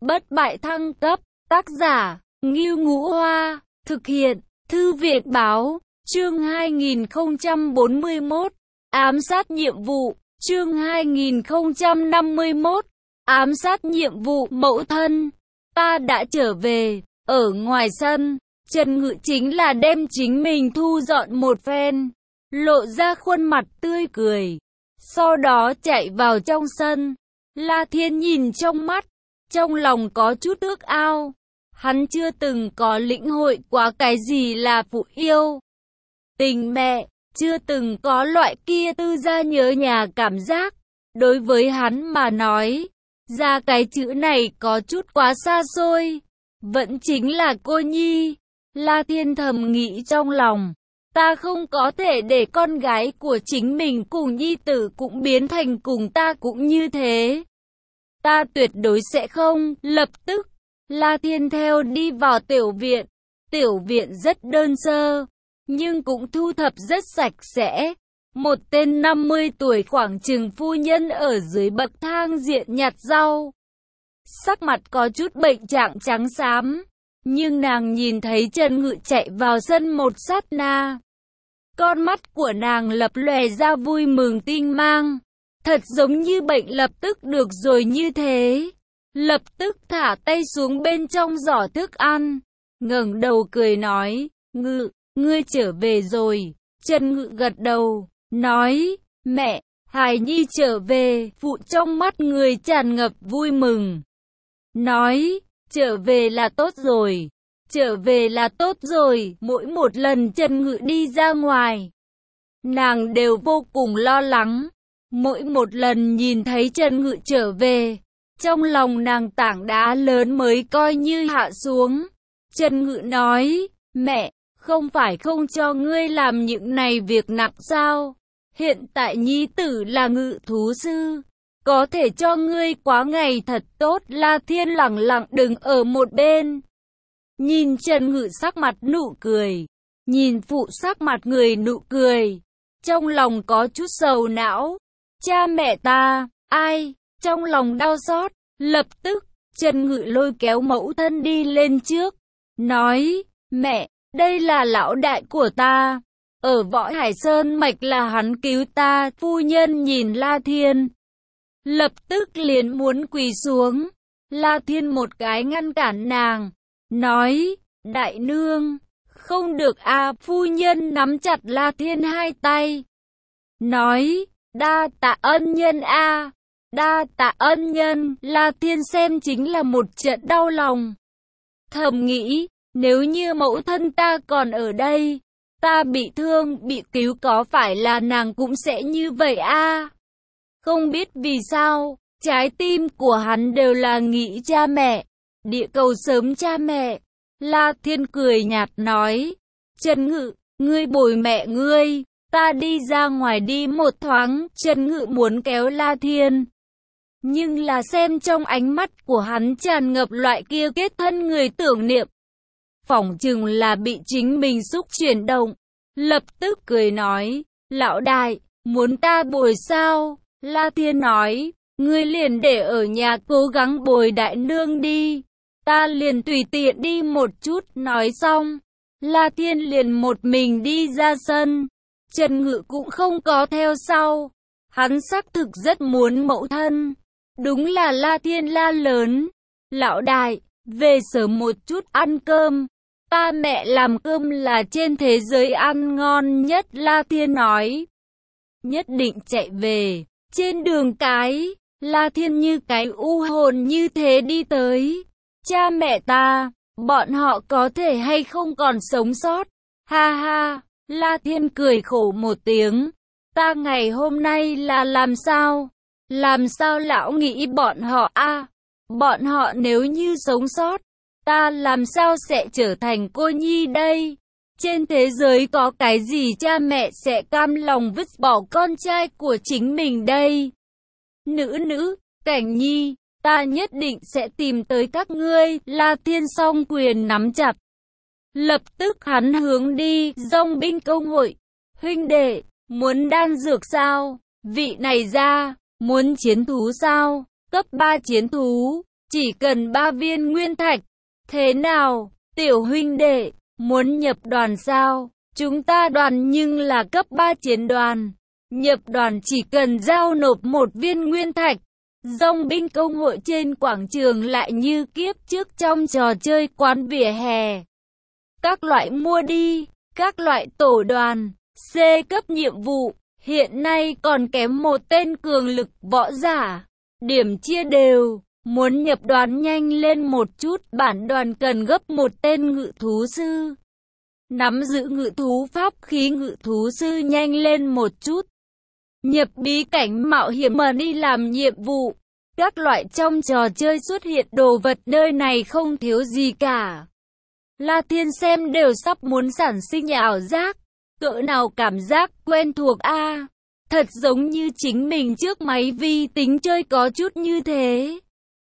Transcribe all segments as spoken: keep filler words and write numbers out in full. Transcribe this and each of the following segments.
Bất bại thăng cấp, tác giả, Ngưu Ngũ Hoa, thực hiện, Thư viện Báo, chương hai nghìn không trăm bốn mươi mốt, ám sát nhiệm vụ, chương hai nghìn không trăm năm mươi mốt, ám sát nhiệm vụ. Mẫu thân, ta đã trở về. Ở ngoài sân, Trần Ngự chính là đem chính mình thu dọn một phen, lộ ra khuôn mặt tươi cười, sau đó chạy vào trong sân. La Thiên nhìn trong mắt, trong lòng có chút ước ao. Hắn chưa từng có lĩnh hội qua cái gì là phụ yêu tình mẹ, chưa từng có loại kia tư gia nhớ nhà cảm giác. Đối với hắn mà nói, ra cái chữ này có chút quá xa xôi, vẫn chính là cô nhi. La Thiên thầm nghĩ trong lòng, ta không có thể để con gái của chính mình cùng nhi tử cũng biến thành cùng ta cũng như thế. Ta tuyệt đối sẽ không. Lập tức, La Thiên theo đi vào tiểu viện. Tiểu viện rất đơn sơ, nhưng cũng thu thập rất sạch sẽ. Một tên năm mươi tuổi khoảng chừng phu nhân ở dưới bậc thang diện nhặt rau. Sắc mặt có chút bệnh trạng trắng xám, nhưng nàng nhìn thấy Trần Ngự chạy vào sân một sát na, con mắt của nàng lập lòe ra vui mừng tinh mang, thật giống như bệnh lập tức được rồi như thế. Lập tức thả tay xuống bên trong giỏ thức ăn, ngẩng đầu cười nói, Ngự, ngươi trở về rồi. Trần Ngự gật đầu, nói, mẹ, hài nhi trở về. Phụ trong mắt người tràn ngập vui mừng, nói, trở về là tốt rồi, trở về là tốt rồi. Mỗi một lần Trần Ngự đi ra ngoài, nàng đều vô cùng lo lắng. Mỗi một lần nhìn thấy Trần Ngự trở về, trong lòng nàng tảng đá lớn mới coi như hạ xuống. Trần Ngự nói, mẹ, không phải không cho ngươi làm những này việc nặng sao? Hiện tại nhi tử là ngự thú sư, có thể cho ngươi quá ngày thật tốt. La Thiên lẳng lặng đứng ở một bên, nhìn Trần Ngự sắc mặt nụ cười, nhìn phụ sắc mặt người nụ cười, trong lòng có chút sầu não. Cha mẹ ta, ai? Trong lòng đau xót. Lập tức, Trần Ngự lôi kéo mẫu thân đi lên trước, nói, mẹ, đây là lão đại của ta, ở Võ Hải Sơn mạch là hắn cứu ta. Phu nhân nhìn La Thiên, lập tức liền muốn quỳ xuống. La Thiên một cái ngăn cản nàng, nói, đại nương, không được a. Phu nhân nắm chặt La Thiên hai tay, nói, đa tạ ân nhân a, đa tạ ân nhân. La Thiên xem chính là một trận đau lòng, thầm nghĩ, nếu như mẫu thân ta còn ở đây, ta bị thương, bị cứu, có phải là nàng cũng sẽ như vậy a? Không biết vì sao, trái tim của hắn đều là nghĩ cha mẹ, địa cầu sớm cha mẹ. La Thiên cười nhạt nói, Trần Ngự, ngươi bồi mẹ ngươi, ta đi ra ngoài đi một thoáng. Trần Ngự muốn kéo La Thiên, nhưng là xem trong ánh mắt của hắn tràn ngập loại kia kết thân người tưởng niệm, phỏng chừng là bị chính mình xúc chuyển động. Lập tức cười nói, lão đại, muốn ta bồi sao? La Thiên nói, ngươi liền để ở nhà cố gắng bồi đại nương đi, ta liền tùy tiện đi một chút. Nói xong, La Thiên liền một mình đi ra sân. Trần Ngự cũng không có theo sau, hắn xác thực rất muốn mẫu thân. Đúng là La Thiên la lớn, lão đại, về sớm một chút ăn cơm, ta mẹ làm cơm là trên thế giới ăn ngon nhất. La Thiên nói, nhất định chạy về. Trên đường cái, La Thiên như cái u hồn như thế đi tới. Cha mẹ ta, bọn họ có thể hay không còn sống sót? Ha ha, La Thiên cười khổ một tiếng, ta ngày hôm nay là làm sao? Làm sao lão nghĩ bọn họ a? À, bọn họ nếu như sống sót, ta làm sao sẽ trở thành cô nhi đây? Trên thế giới có cái gì cha mẹ sẽ cam lòng vứt bỏ con trai của chính mình đây? Nữ nữ, Cảnh Nhi, ta nhất định sẽ tìm tới các ngươi. La Thiên song quyền nắm chặt, lập tức hắn hướng đi Dòng binh công hội. Huynh đệ, muốn đan dược sao? Vị này ra, muốn chiến thú sao? Cấp ba chiến thú, chỉ cần ba viên nguyên thạch. Thế nào, tiểu huynh đệ, muốn nhập đoàn sao? Chúng ta đoàn nhưng là cấp ba chiến đoàn. Nhập đoàn chỉ cần giao nộp một viên nguyên thạch. Dòng binh công hội trên quảng trường lại như kiếp trước trong trò chơi quán vỉa hè. Các loại mua đi, các loại tổ đoàn, C cấp nhiệm vụ, hiện nay còn kém một tên cường lực võ giả. Điểm chia đều, muốn nhập đoàn nhanh lên một chút, bản đoàn cần gấp một tên ngự thú sư. Nắm giữ ngự thú pháp khí ngự thú sư nhanh lên một chút. Nhập bí cảnh mạo hiểm mà đi làm nhiệm vụ. Các loại trong trò chơi xuất hiện đồ vật nơi này không thiếu gì cả. La Thiên xem đều sắp muốn sản sinh ảo giác. Cỡ nào cảm giác quen thuộc a à? Thật giống như chính mình trước máy vi tính chơi có chút như thế.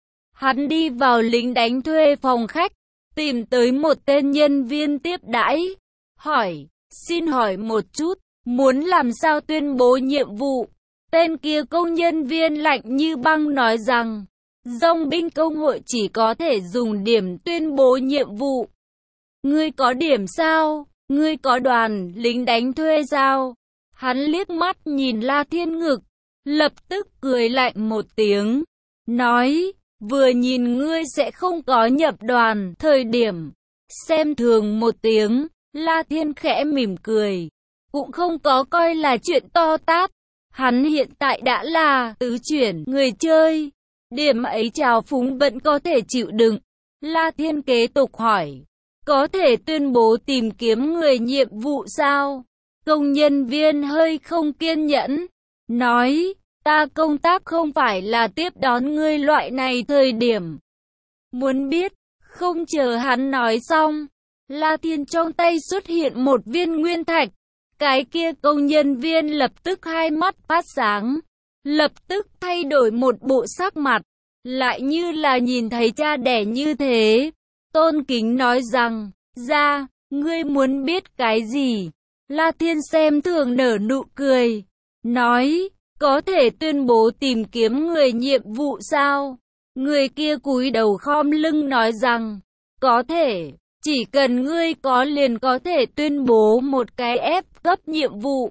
Hắn đi vào lính đánh thuê phòng khách, tìm tới một tên nhân viên tiếp đãi. Hỏi, xin hỏi một chút, muốn làm sao tuyên bố nhiệm vụ? Tên kia công nhân viên lạnh như băng nói rằng, dòng binh công hội chỉ có thể dùng điểm tuyên bố nhiệm vụ. Ngươi có điểm sao? Ngươi có đoàn lính đánh thuê sao? Hắn liếc mắt nhìn La Thiên ngực, lập tức cười lạnh một tiếng, nói, vừa nhìn ngươi sẽ không có nhập đoàn, thời điểm, xem thường một tiếng. La Thiên khẽ mỉm cười, cũng không có coi là chuyện to tát. Hắn hiện tại đã là tứ chuyển người chơi, điểm ấy trào phúng vẫn có thể chịu đựng. La Thiên kế tục hỏi, có thể tuyên bố tìm kiếm người nhiệm vụ sao? Công nhân viên hơi không kiên nhẫn, nói, ta công tác không phải là tiếp đón ngươi loại này thời điểm. Muốn biết, không chờ hắn nói xong, La Thiên trong tay xuất hiện một viên nguyên thạch. Cái kia công nhân viên lập tức hai mắt phát sáng, lập tức thay đổi một bộ sắc mặt, lại như là nhìn thấy cha đẻ như thế. Tôn kính nói rằng, ra, ngươi muốn biết cái gì? La Thiên xem thường nở nụ cười, nói, có thể tuyên bố tìm kiếm người nhiệm vụ sao? Người kia cúi đầu khom lưng nói rằng, có thể. Chỉ cần ngươi có liền có thể tuyên bố một cái F cấp nhiệm vụ,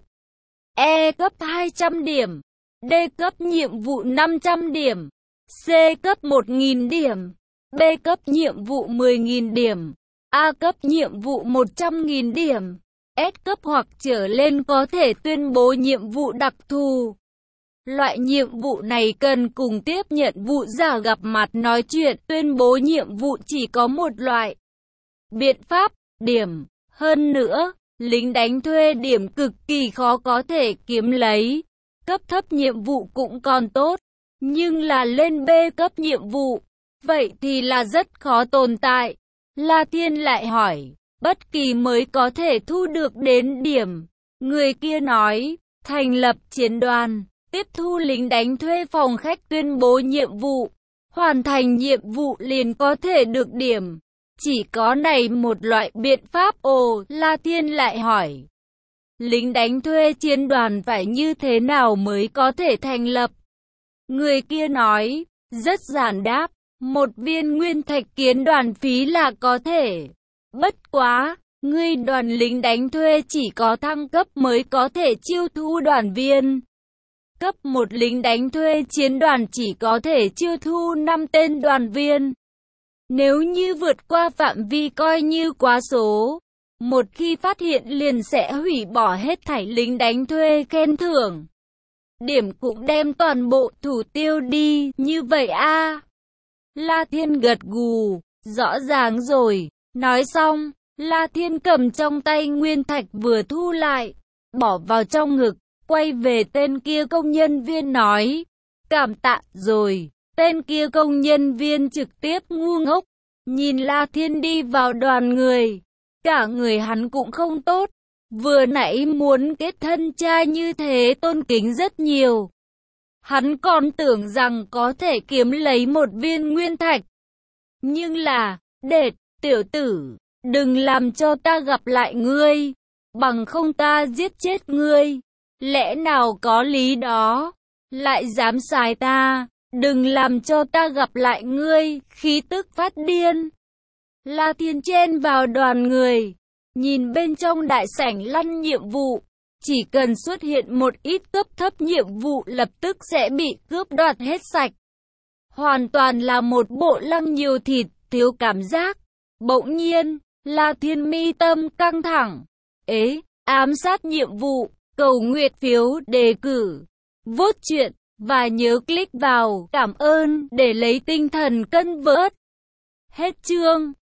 E cấp hai trăm điểm, D cấp nhiệm vụ năm trăm điểm, C cấp một nghìn điểm, B cấp nhiệm vụ mười nghìn điểm, A cấp nhiệm vụ một trăm nghìn điểm, S cấp hoặc trở lên có thể tuyên bố nhiệm vụ đặc thù. Loại nhiệm vụ này cần cùng tiếp nhận vụ giả gặp mặt nói chuyện. Tuyên bố nhiệm vụ chỉ có một loại biện pháp, điểm. Hơn nữa, lính đánh thuê điểm cực kỳ khó có thể kiếm lấy. Cấp thấp nhiệm vụ cũng còn tốt, nhưng là lên B cấp nhiệm vụ, vậy thì là rất khó tồn tại. La Thiên lại hỏi, bất kỳ mới có thể thu được đến điểm. Người kia nói, thành lập chiến đoàn, tiếp thu lính đánh thuê phòng khách tuyên bố nhiệm vụ. Hoàn thành nhiệm vụ liền có thể được điểm. Chỉ có này một loại biện pháp. Ồ, La Thiên lại hỏi, lính đánh thuê chiến đoàn phải như thế nào mới có thể thành lập? Người kia nói, rất giản đáp, một viên nguyên thạch kiến đoàn phí là có thể. Bất quá, ngươi đoàn lính đánh thuê chỉ có thăng cấp mới có thể chiêu thu đoàn viên. Cấp một lính đánh thuê chiến đoàn chỉ có thể chiêu thu năm tên đoàn viên. Nếu như vượt qua phạm vi coi như quá số, một khi phát hiện liền sẽ hủy bỏ hết thảy lính đánh thuê khen thưởng. Điểm cũng đem toàn bộ thủ tiêu đi, như vậy a à. La Thiên gật gù, rõ ràng rồi. Nói xong, La Thiên cầm trong tay nguyên thạch vừa thu lại, bỏ vào trong ngực, quay về tên kia công nhân viên nói, cảm tạ rồi. Tên kia công nhân viên trực tiếp ngu ngốc, nhìn La Thiên đi vào đoàn người, cả người hắn cũng không tốt, vừa nãy muốn kết thân trai như thế tôn kính rất nhiều. Hắn còn tưởng rằng có thể kiếm lấy một viên nguyên thạch. Nhưng là, đệt, tiểu tử, đừng làm cho ta gặp lại ngươi, bằng không ta giết chết ngươi. Lẽ nào có lý đó, lại dám xài ta, Đừng làm cho ta gặp lại ngươi, khí tức phát điên. La Thiên chen vào đoàn người, nhìn bên trong đại sảnh lăn nhiệm vụ. Chỉ cần xuất hiện một ít cấp thấp nhiệm vụ lập tức sẽ bị cướp đoạt hết sạch. Hoàn toàn là một bộ lăng nhiều thịt, thiếu cảm giác. Bỗng nhiên, La Thiên mi tâm căng thẳng. Ế, ám sát nhiệm vụ, cầu nguyện phiếu đề cử, vote chuyện, và nhớ click vào cảm ơn để lấy tinh thần cân vớt. Hết chương.